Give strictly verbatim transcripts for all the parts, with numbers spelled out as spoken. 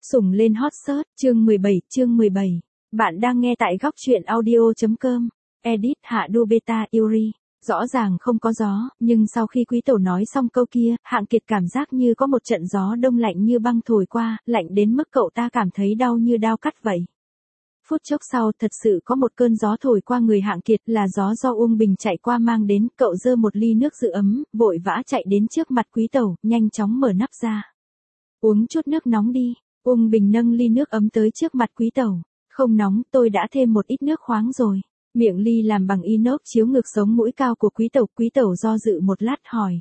Sủng lên hot search, chương mười bảy, chương mười bảy. Bạn đang nghe tại góc truyện audio.com. Edit Hạ Đu Beta Yuri. Rõ ràng không có gió, nhưng sau khi Quý Tẩu nói xong câu kia, Hạng Kiệt cảm giác như có một trận gió đông lạnh như băng thổi qua, lạnh đến mức cậu ta cảm thấy đau như đao cắt vậy. Phút chốc sau, thật sự có một cơn gió thổi qua người Hạng Kiệt, là gió do Uông Bình chạy qua mang đến, cậu giơ một ly nước giữ ấm, vội vã chạy đến trước mặt Quý Tẩu, nhanh chóng mở nắp ra. Uống chút nước nóng đi. Uông Bình nâng ly nước ấm tới trước mặt Quý Tẩu. Không nóng, tôi đã thêm một ít nước khoáng rồi. Miệng ly làm bằng inox chiếu ngược sống mũi cao của Quý Tẩu. Quý Tẩu do dự một lát hỏi.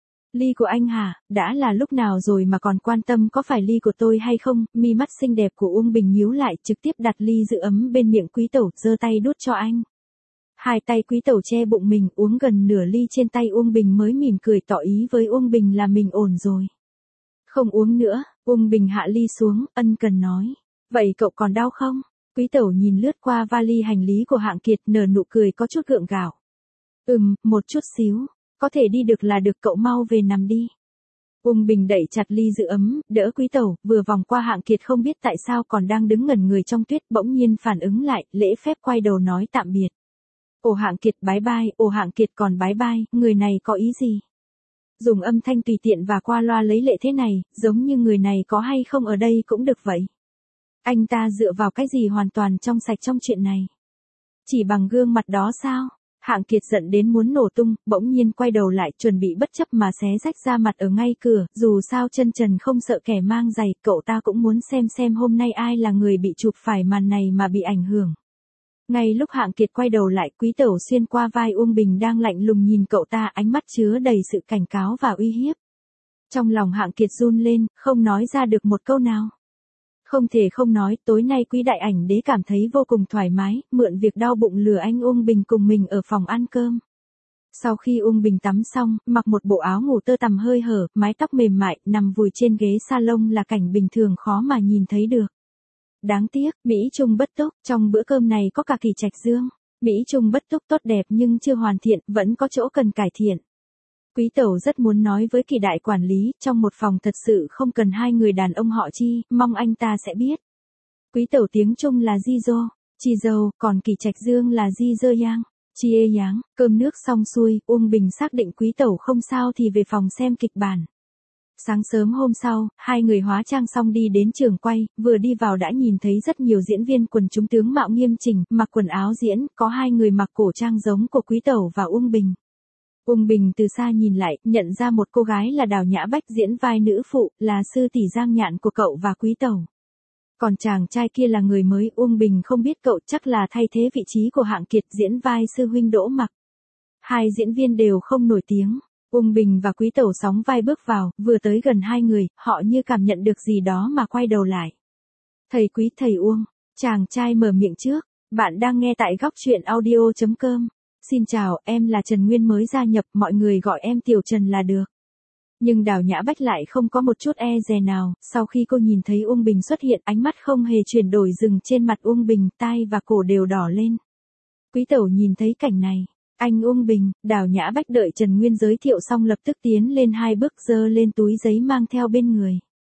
Ly của anh hả, đã là lúc nào rồi mà còn quan tâm có phải ly của tôi hay không? Mi mắt xinh đẹp của Uông Bình nhíu lại, trực tiếp đặt ly giữ ấm bên miệng Quý Tẩu, giơ tay đút cho anh. Hai tay Quý Tẩu che bụng mình, uống gần nửa ly trên tay Uông Bình mới mỉm cười tỏ ý với Uông Bình là mình ổn rồi. Không uống nữa. Uông Bình hạ ly xuống, ân cần nói. Vậy cậu còn đau không? Quý Tẩu nhìn lướt qua vali hành lý của Hạng Kiệt, nở nụ cười có chút gượng gạo. Ừm, một chút xíu. Có thể đi được là được, cậu mau về nằm đi. Uông Bình đẩy chặt ly giữ ấm, đỡ Quý Tẩu, vừa vòng qua Hạng Kiệt không biết tại sao còn đang đứng ngẩn người trong tuyết, bỗng nhiên phản ứng lại, lễ phép quay đầu nói tạm biệt. Ồ Hạng Kiệt bái bai, ồ Hạng Kiệt còn bái bai, người này có ý gì? Dùng âm thanh tùy tiện và qua loa lấy lệ thế này, giống như người này có hay không ở đây cũng được vậy. Anh ta dựa vào cái gì hoàn toàn trong sạch trong chuyện này? Chỉ bằng gương mặt đó sao? Hạng Kiệt giận đến muốn nổ tung, bỗng nhiên quay đầu lại chuẩn bị bất chấp mà xé rách ra mặt ở ngay cửa, dù sao chân trần không sợ kẻ mang giày, cậu ta cũng muốn xem xem hôm nay ai là người bị chụp phải màn này mà bị ảnh hưởng. Ngay lúc Hạng Kiệt quay đầu lại, Quý Tẩu xuyên qua vai Uông Bình đang lạnh lùng nhìn cậu ta, ánh mắt chứa đầy sự cảnh cáo và uy hiếp. Trong lòng Hạng Kiệt run lên, không nói ra được một câu nào. Không thể không nói, tối nay Quý Đại Ảnh Đế cảm thấy vô cùng thoải mái, mượn việc đau bụng lừa anh Uông Bình cùng mình ở phòng ăn cơm. Sau khi Uông Bình tắm xong, mặc một bộ áo ngủ tơ tằm hơi hở, mái tóc mềm mại, nằm vùi trên ghế salon là cảnh bình thường khó mà nhìn thấy được. Đáng tiếc, Mỹ Trung bất túc, trong bữa cơm này có cả Kỳ Trạch Dương. Mỹ Trung bất túc tốt đẹp nhưng chưa hoàn thiện, vẫn có chỗ cần cải thiện. Quý Tẩu rất muốn nói với Kỳ đại quản lý, trong một phòng thật sự không cần hai người đàn ông họ Chi, mong anh ta sẽ biết. Quý Tẩu tiếng Trung là Di Dô, Chi Dâu, còn Kỳ Trạch Dương là Di Dơ Yang, Chi Ê Yang. Cơm nước xong xuôi, Uông Bình xác định Quý Tẩu không sao thì về phòng xem kịch bản. Sáng sớm hôm sau, hai người hóa trang xong đi đến trường quay, vừa đi vào đã nhìn thấy rất nhiều diễn viên quần chúng tướng mạo nghiêm chỉnh, mặc quần áo diễn, có hai người mặc cổ trang giống của Quý Tẩu và Uông Bình. Uông Bình từ xa nhìn lại, nhận ra một cô gái là Đào Nhã Bách diễn vai nữ phụ, là sư tỷ Giang Nhạn của cậu và Quý Tẩu. Còn chàng trai kia là người mới, Uông Bình không biết, cậu chắc là thay thế vị trí của Hạng Kiệt diễn vai sư huynh Đỗ Mặc. Hai diễn viên đều không nổi tiếng. Uông Bình và Quý Tẩu sóng vai bước vào, vừa tới gần hai người, họ như cảm nhận được gì đó mà quay đầu lại. Thầy Quý, thầy Uông. Chàng trai mở miệng trước. Bạn đang nghe tại góc truyện audio.com. Xin chào, em là Trần Nguyên mới gia nhập, mọi người gọi em Tiểu Trần là được. Nhưng Đào Nhã Bách lại không có một chút e dè nào, sau khi cô nhìn thấy Uông Bình xuất hiện, ánh mắt không hề chuyển đổi, dừng trên mặt Uông Bình, tai và cổ đều đỏ lên. Quý Tẩu nhìn thấy cảnh này. Anh Uông Bình, Đào Nhã Bách đợi Trần Nguyên giới thiệu xong lập tức tiến lên hai bước, giơ lên túi giấy mang theo bên người.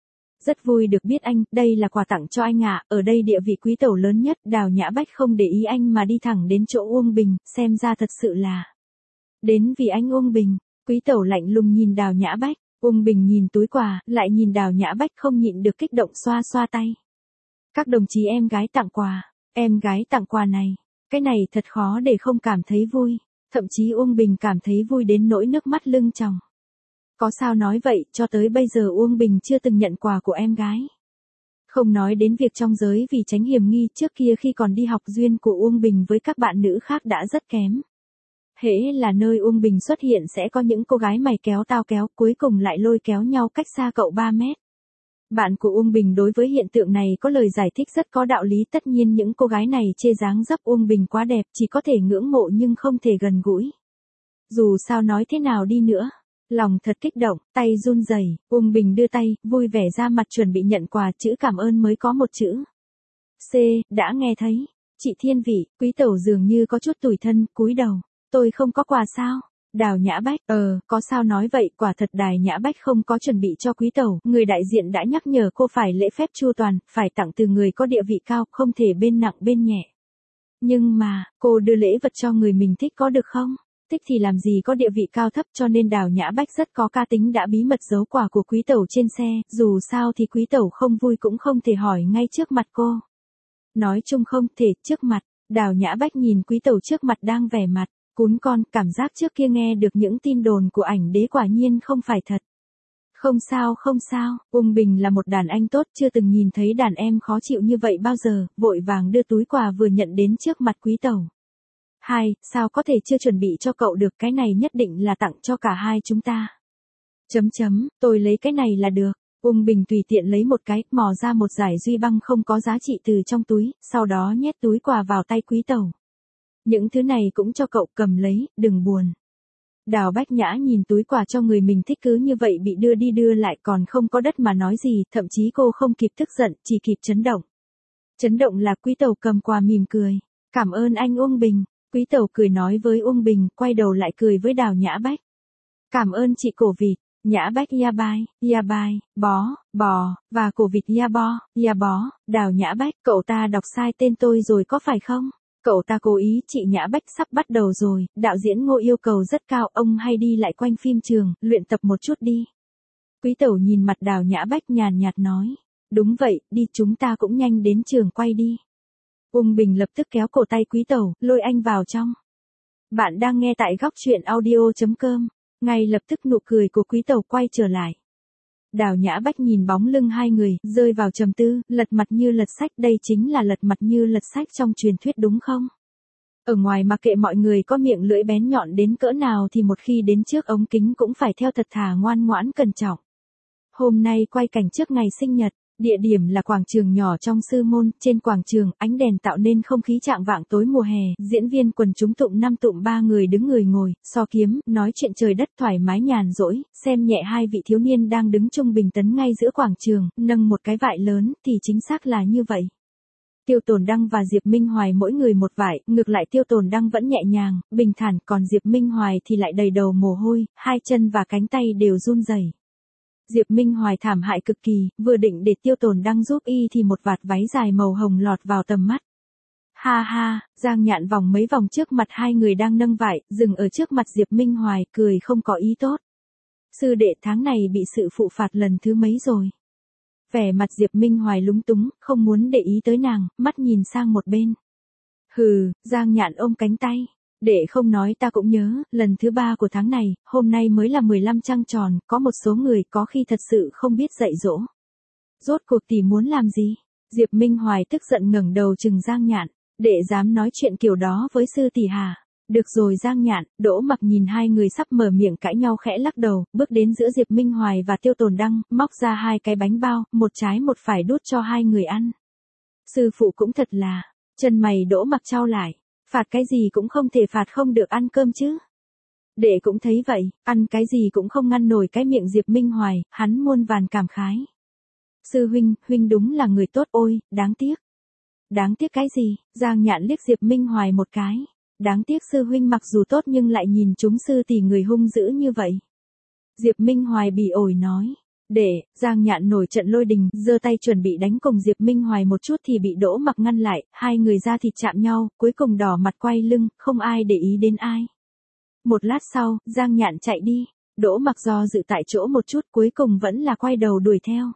Rất vui được biết anh, đây là quà tặng cho anh ạ, à, ở đây địa vị Quý Tẩu lớn nhất. Đào Nhã Bách không để ý anh mà đi thẳng đến chỗ Uông Bình, xem ra thật sự là đến vì anh Uông Bình. Quý Tẩu lạnh lùng nhìn Đào Nhã Bách, Uông Bình nhìn túi quà, lại nhìn Đào Nhã Bách không nhịn được kích động xoa xoa tay. Các đồng chí, em gái tặng quà, em gái tặng quà này, cái này thật khó để không cảm thấy vui. Thậm chí Uông Bình cảm thấy vui đến nỗi nước mắt lưng tròng. Có sao nói vậy, cho tới bây giờ Uông Bình chưa từng nhận quà của em gái. Không nói đến việc trong giới vì tránh hiểm nghi, trước kia khi còn đi học duyên của Uông Bình với các bạn nữ khác đã rất kém. Hễ là nơi Uông Bình xuất hiện sẽ có những cô gái mày kéo tao kéo, cuối cùng lại lôi kéo nhau cách xa cậu ba mét. Bạn của Uông Bình đối với hiện tượng này có lời giải thích rất có đạo lý, tất nhiên những cô gái này chê dáng dấp Uông Bình quá đẹp, chỉ có thể ngưỡng mộ nhưng không thể gần gũi. Dù sao nói thế nào đi nữa, lòng thật kích động, tay run rẩy, Uông Bình đưa tay, vui vẻ ra mặt chuẩn bị nhận quà, chữ cảm ơn mới có một chữ. C, đã nghe thấy. Chị Thiên Vị, Quý Tẩu dường như có chút tủi thân, cúi đầu. Tôi không có quà sao? Đào Nhã Bách, ờ, có sao nói vậy, quả thật Đào Nhã Bách không có chuẩn bị cho quý tẩu, người đại diện đã nhắc nhở cô phải lễ phép chu toàn, phải tặng từ người có địa vị cao, không thể bên nặng bên nhẹ. Nhưng mà, cô đưa lễ vật cho người mình thích có được không? Thích thì làm gì có địa vị cao thấp, cho nên Đào Nhã Bách rất có cá tính đã bí mật giấu quà của quý tẩu trên xe, dù sao thì quý tẩu không vui cũng không thể hỏi ngay trước mặt cô. Nói chung không thể, trước mặt, Đào Nhã Bách nhìn quý tẩu trước mặt đang vẻ mặt cún con, cảm giác trước kia nghe được những tin đồn của ảnh đế quả nhiên không phải thật. Không sao không sao, Ung Bình là một đàn anh tốt, chưa từng nhìn thấy đàn em khó chịu như vậy bao giờ, vội vàng đưa túi quà vừa nhận đến trước mặt quý tẩu. Hai, sao có thể chưa chuẩn bị cho cậu được, cái này nhất định là tặng cho cả hai chúng ta. Chấm chấm, tôi lấy cái này là được. Ung Bình tùy tiện lấy một cái, mò ra một giải duy băng không có giá trị từ trong túi, sau đó nhét túi quà vào tay quý tẩu. Những thứ này cũng cho cậu, cầm lấy, đừng buồn. Đào Bách Nhã nhìn túi quà cho người mình thích cứ như vậy bị đưa đi đưa lại còn không có đất mà nói gì, thậm chí cô không kịp tức giận, chỉ kịp chấn động. Chấn động là quý tẩu cầm quà mỉm cười. Cảm ơn anh Uông Bình. Quý tẩu cười nói với Uông Bình, quay đầu lại cười với Đào Nhã Bách. Cảm ơn chị cổ vịt. Nhã Bách ya bai, ya bai, bó, bò, và cổ vịt ya bo, ya bó. Đào Nhã Bách, cậu ta đọc sai tên tôi rồi có phải không? Cậu ta cố ý, chị Nhã Bách sắp bắt đầu rồi, đạo diễn Ngô yêu cầu rất cao, ông hay đi lại quanh phim trường, luyện tập một chút đi. Quý tẩu nhìn mặt Đào Nhã Bách nhàn nhạt nói. Đúng vậy, đi chúng ta cũng nhanh đến trường quay đi. Ung Bình lập tức kéo cổ tay quý tẩu, lôi anh vào trong. Bạn đang nghe tại góc truyện audio chấm com. Ngay lập tức nụ cười của quý tẩu quay trở lại. Đào Nhã Bách nhìn bóng lưng hai người, rơi vào trầm tư, lật mặt như lật sách, đây chính là lật mặt như lật sách trong truyền thuyết đúng không? Ở ngoài mặc kệ mọi người có miệng lưỡi bén nhọn đến cỡ nào thì một khi đến trước ống kính cũng phải theo thật thà ngoan ngoãn cẩn trọng. Hôm nay quay cảnh trước ngày sinh nhật. Địa điểm là quảng trường nhỏ trong sư môn, trên quảng trường, ánh đèn tạo nên không khí trạng vạng tối mùa hè, diễn viên quần chúng tụng năm tụng ba người đứng người ngồi, so kiếm, nói chuyện trời đất thoải mái nhàn rỗi, xem nhẹ hai vị thiếu niên đang đứng trung bình tấn ngay giữa quảng trường, nâng một cái vại lớn, thì chính xác là như vậy. Tiêu Tồn Đăng và Diệp Minh Hoài mỗi người một vải, ngược lại Tiêu Tồn Đăng vẫn nhẹ nhàng, bình thản, còn Diệp Minh Hoài thì lại đầy đầu mồ hôi, hai chân và cánh tay đều run rẩy. Diệp Minh Hoài thảm hại cực kỳ, vừa định để Tiêu Tồn Đăng giúp y thì một vạt váy dài màu hồng lọt vào tầm mắt. Ha ha, Giang Nhạn vòng mấy vòng trước mặt hai người đang nâng vải, dừng ở trước mặt Diệp Minh Hoài, cười không có ý tốt. Sư đệ tháng này bị sự phụ phạt lần thứ mấy rồi. Vẻ mặt Diệp Minh Hoài lúng túng, không muốn để ý tới nàng, mắt nhìn sang một bên. Hừ, Giang Nhạn ôm cánh tay. Để không nói ta cũng nhớ, lần thứ ba của tháng này, hôm nay mới là mười lăm trăng tròn, có một số người có khi thật sự không biết dạy dỗ. Rốt cuộc tỷ muốn làm gì? Diệp Minh Hoài tức giận ngẩng đầu trừng Giang Nhạn, để dám nói chuyện kiểu đó với sư tỷ hà. Được rồi Giang Nhạn, Đỗ Mặc nhìn hai người sắp mở miệng cãi nhau khẽ lắc đầu, bước đến giữa Diệp Minh Hoài và Tiêu Tồn Đăng, móc ra hai cái bánh bao, một trái một phải đút cho hai người ăn. Sư phụ cũng thật là, chân mày Đỗ Mặc chau lại. Phạt cái gì cũng không thể phạt không được ăn cơm chứ. Đệ cũng thấy vậy, ăn cái gì cũng không ngăn nổi cái miệng Diệp Minh Hoài, hắn muôn vàn cảm khái. Sư huynh, huynh đúng là người tốt ôi, đáng tiếc. Đáng tiếc cái gì? Giang Nhạn liếc Diệp Minh Hoài một cái. Đáng tiếc sư huynh mặc dù tốt nhưng lại nhìn chúng sư tỷ người hung dữ như vậy. Diệp Minh Hoài bỉ ổi nói. Để, Giang Nhạn nổi trận lôi đình, giơ tay chuẩn bị đánh cùng Diệp Minh Hoài một chút thì bị Đỗ Mặc ngăn lại, hai người ra thịt chạm nhau, cuối cùng đỏ mặt quay lưng, không ai để ý đến ai. Một lát sau, Giang Nhạn chạy đi, Đỗ Mặc do dự tại chỗ một chút cuối cùng vẫn là quay đầu đuổi theo.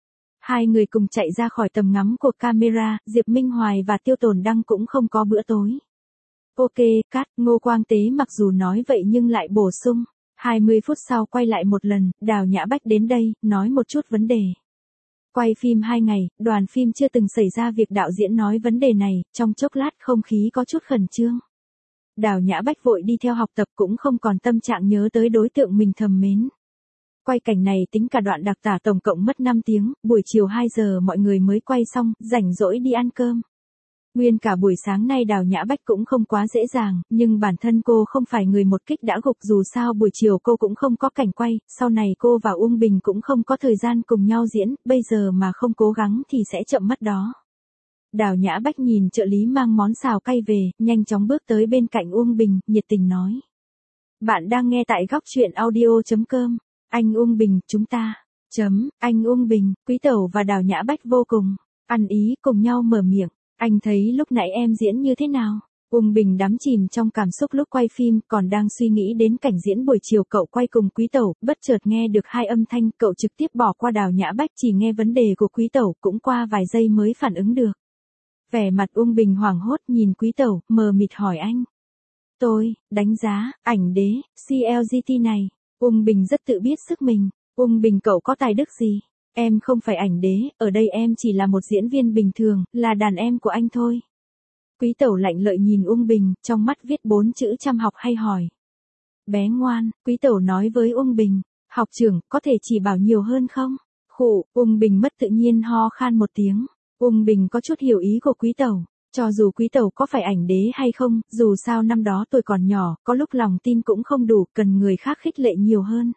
Hai người cùng chạy ra khỏi tầm ngắm của camera, Diệp Minh Hoài và Tiêu Tồn Đăng cũng không có bữa tối. Ok, cắt, Ngô Quang Tế mặc dù nói vậy nhưng lại bổ sung. hai mươi phút sau quay lại một lần, Đào Nhã Bách đến đây, nói một chút vấn đề. Quay phim hai ngày, đoàn phim chưa từng xảy ra việc đạo diễn nói vấn đề này, trong chốc lát không khí có chút khẩn trương. Đào Nhã Bách vội đi theo học tập cũng không còn tâm trạng nhớ tới đối tượng mình thầm mến. Quay cảnh này tính cả đoạn đặc tả tổng cộng mất năm tiếng, buổi chiều hai giờ mọi người mới quay xong, rảnh rỗi đi ăn cơm. Nguyên cả buổi sáng nay Đào Nhã Bách cũng không quá dễ dàng, nhưng bản thân cô không phải người một kích đã gục dù sao buổi chiều cô cũng không có cảnh quay, sau này cô và Uông Bình cũng không có thời gian cùng nhau diễn, bây giờ mà không cố gắng thì sẽ chậm mất đó. Đào Nhã Bách nhìn trợ lý mang món xào cay về, nhanh chóng bước tới bên cạnh Uông Bình, nhiệt tình nói. Bạn đang nghe tại góc truyện audio.com. Anh Uông Bình, chúng ta. Chấm, anh Uông Bình, Quý Tẩu và Đào Nhã Bách vô cùng ăn ý cùng nhau mở miệng. Anh thấy lúc nãy em diễn như thế nào? Uông Bình đắm chìm trong cảm xúc lúc quay phim, còn đang suy nghĩ đến cảnh diễn buổi chiều cậu quay cùng Quý Tẩu, bất chợt nghe được hai âm thanh, cậu trực tiếp bỏ qua Đào Nhã Bách, chỉ nghe vấn đề của Quý Tẩu, cũng qua vài giây mới phản ứng được. Vẻ mặt Uông Bình hoảng hốt nhìn Quý Tẩu, mờ mịt hỏi anh. Tôi, đánh giá, ảnh đế, xê lờ giê tê này. Uông Bình rất tự biết sức mình. Uông Bình cậu có tài đức gì? Em không phải ảnh đế, ở đây em chỉ là một diễn viên bình thường, là đàn em của anh thôi. Quý Tẩu lạnh lợi nhìn Uông Bình, trong mắt viết bốn chữ chăm học hay hỏi. Bé ngoan, Quý Tẩu nói với Uông Bình, học trưởng, có thể chỉ bảo nhiều hơn không? Khụ, Uông Bình mất tự nhiên ho khan một tiếng. Uông Bình có chút hiểu ý của Quý Tẩu. Cho dù Quý Tẩu có phải ảnh đế hay không, dù sao năm đó tôi còn nhỏ, có lúc lòng tin cũng không đủ, cần người khác khích lệ nhiều hơn.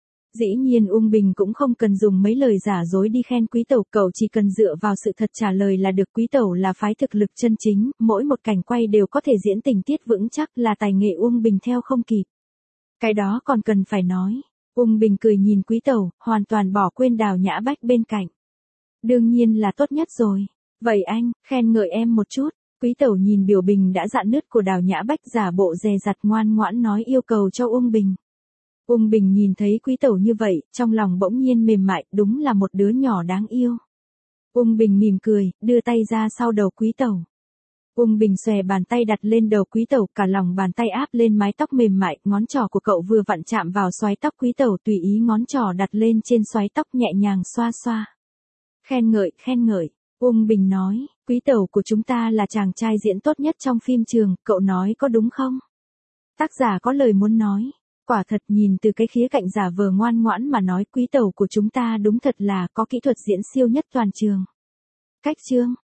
Dĩ nhiên Uông Bình cũng không cần dùng mấy lời giả dối đi khen Quý Tẩu, cậu chỉ cần dựa vào sự thật trả lời là được. Quý Tẩu là phái thực lực chân chính, mỗi một cảnh quay đều có thể diễn tình tiết vững chắc, là tài nghệ Uông Bình theo không kịp. Cái đó còn cần phải nói. Uông Bình cười nhìn Quý Tẩu, hoàn toàn bỏ quên Đào Nhã Bách bên cạnh. Đương nhiên là tốt nhất rồi. Vậy anh, khen ngợi em một chút. Quý Tẩu nhìn biểu bình đã rạn nứt của Đào Nhã Bách, giả bộ dè dặt ngoan ngoãn nói yêu cầu cho Uông Bình. Uông Bình nhìn thấy Quý Tẩu như vậy, trong lòng bỗng nhiên mềm mại, đúng là một đứa nhỏ đáng yêu. Uông Bình mỉm cười, đưa tay ra sau đầu Quý Tẩu. Uông Bình xòe bàn tay đặt lên đầu Quý Tẩu, cả lòng bàn tay áp lên mái tóc mềm mại, ngón trỏ của cậu vừa vặn chạm vào xoái tóc Quý Tẩu, tùy ý ngón trỏ đặt lên trên xoái tóc nhẹ nhàng xoa xoa. Khen ngợi, khen ngợi. Uông Bình nói, Quý Tẩu của chúng ta là chàng trai diễn tốt nhất trong phim trường, cậu nói có đúng không? Tác giả có lời muốn nói. Quả thật nhìn từ cái khía cạnh giả vờ ngoan ngoãn mà nói, Quý Tẩu của chúng ta đúng thật là có kỹ thuật diễn siêu nhất toàn trường. Cách chương.